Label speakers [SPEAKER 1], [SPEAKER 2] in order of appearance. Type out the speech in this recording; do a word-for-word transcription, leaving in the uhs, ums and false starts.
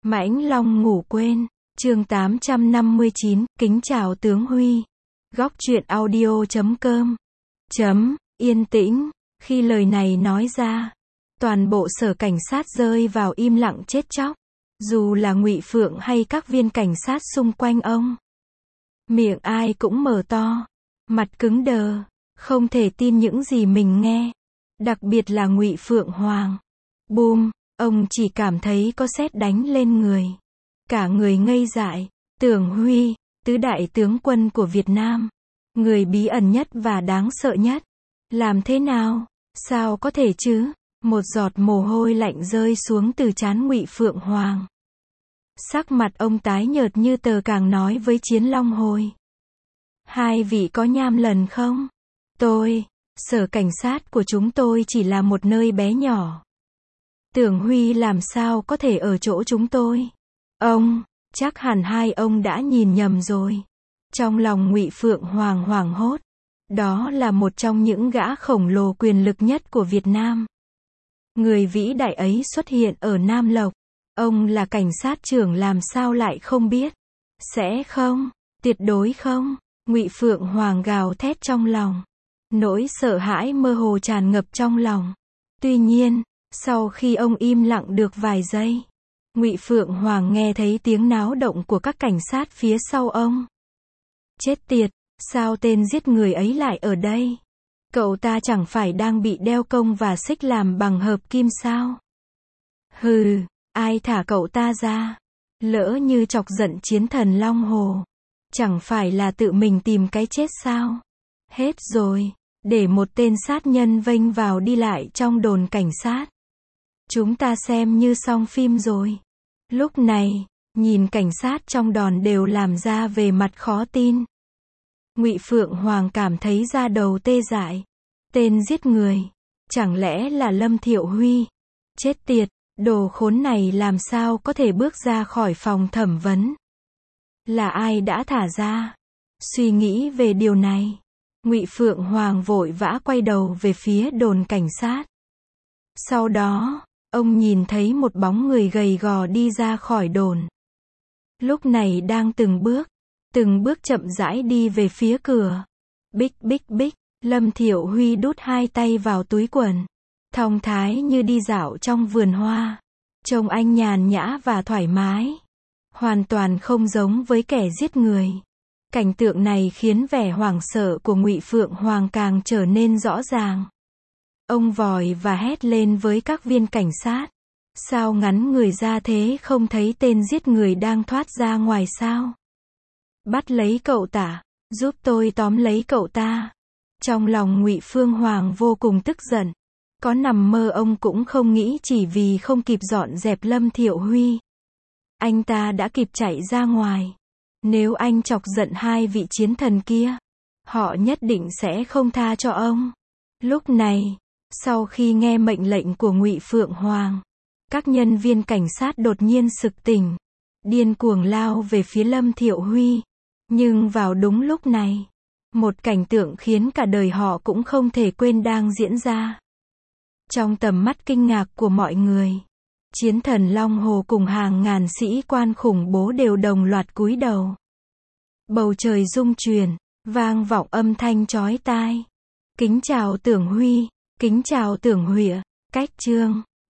[SPEAKER 1] Mãnh Long ngủ quên, chương tám trăm năm mươi chín, kính chào tướng Huy. Góc truyện audio chấm com. Chấm, yên tĩnh, khi lời này nói ra, toàn bộ sở cảnh sát rơi vào im lặng chết chóc, dù là Ngụy Phượng hay các viên cảnh sát xung quanh ông. Miệng ai cũng mở to, mặt cứng đờ, không thể tin những gì mình nghe, đặc biệt là Ngụy Phượng Hoàng. Bùm, ông chỉ cảm thấy có sét đánh lên người. Cả người ngây dại. Tưởng Huy, tứ đại tướng quân của Việt Nam, người bí ẩn nhất và đáng sợ nhất. Làm thế nào? Sao có thể chứ? Một giọt mồ hôi lạnh rơi xuống từ trán Ngụy Phượng Hoàng. Sắc mặt ông tái nhợt như tờ, càng nói với Chiến Long Hồi. Hai vị có nham lần không? Tôi, sở cảnh sát của chúng tôi chỉ là một nơi bé nhỏ. Tưởng Huy làm sao có thể ở chỗ chúng tôi? Ông, chắc hẳn hai ông đã nhìn nhầm rồi. Trong lòng Ngụy Phượng Hoàng hoảng hốt. Đó là một trong những gã khổng lồ quyền lực nhất của Việt Nam. Người vĩ đại ấy xuất hiện ở Nam Lộc. Ông là cảnh sát trưởng, làm sao lại không biết? Sẽ không, tuyệt đối không. Ngụy Phượng Hoàng gào thét trong lòng. Nỗi sợ hãi mơ hồ tràn ngập trong lòng. Tuy nhiên, sau khi ông im lặng được vài giây, Ngụy Phượng Hoàng nghe thấy tiếng náo động của các cảnh sát phía sau ông. Chết tiệt, sao tên giết người ấy lại ở đây? Cậu ta chẳng phải đang bị đeo công và xích làm bằng hợp kim sao? Hừ, ai thả cậu ta ra? Lỡ như chọc giận chiến thần Long Hồ, chẳng phải là tự mình tìm cái chết sao? Hết rồi, để một tên sát nhân vênh vào đi lại trong đồn cảnh sát. Chúng ta xem như xong phim rồi. Lúc này, nhìn cảnh sát trong đòn đều làm ra về mặt khó tin. Ngụy Phượng Hoàng cảm thấy da đầu tê dại. Tên giết người, chẳng lẽ là Lâm Thiệu Huy? Chết tiệt, đồ khốn này làm sao có thể bước ra khỏi phòng thẩm vấn? Là ai đã thả ra? Suy nghĩ về điều này, Ngụy Phượng Hoàng vội vã quay đầu về phía đồn cảnh sát. Sau đó, ông nhìn thấy một bóng người gầy gò đi ra khỏi đồn. Lúc này đang từng bước, từng bước chậm rãi đi về phía cửa. Bích bích bích, Lâm Thiệu Huy đút hai tay vào túi quần, thong thái như đi dạo trong vườn hoa. Trông anh nhàn nhã và thoải mái, hoàn toàn không giống với kẻ giết người. Cảnh tượng này khiến vẻ hoảng sợ của Ngụy Phượng Hoàng càng trở nên rõ ràng. Ông vòi và hét lên với các viên cảnh sát. Sao ngắn người ra thế, không thấy tên giết người đang thoát ra ngoài sao? Bắt lấy cậu ta, giúp tôi tóm lấy cậu ta. Trong lòng Ngụy Phượng Hoàng vô cùng tức giận. Có nằm mơ ông cũng không nghĩ chỉ vì không kịp dọn dẹp Lâm Thiệu Huy, anh ta đã kịp chạy ra ngoài. Nếu anh chọc giận hai vị chiến thần kia, họ nhất định sẽ không tha cho ông. Lúc này, sau khi nghe mệnh lệnh của Ngụy Phượng Hoàng, các nhân viên cảnh sát đột nhiên sực tỉnh, điên cuồng lao về phía Lâm Thiệu Huy. Nhưng vào đúng lúc này, một cảnh tượng khiến cả đời họ cũng không thể quên đang diễn ra. Trong tầm mắt kinh ngạc của mọi người, chiến thần Long Hồ cùng hàng ngàn sĩ quan khủng bố đều đồng loạt cúi đầu. Bầu trời rung chuyển, vang vọng âm thanh chói tai. Kính chào Tưởng Huy, kính chào Tưởng Huỵa. Cách chương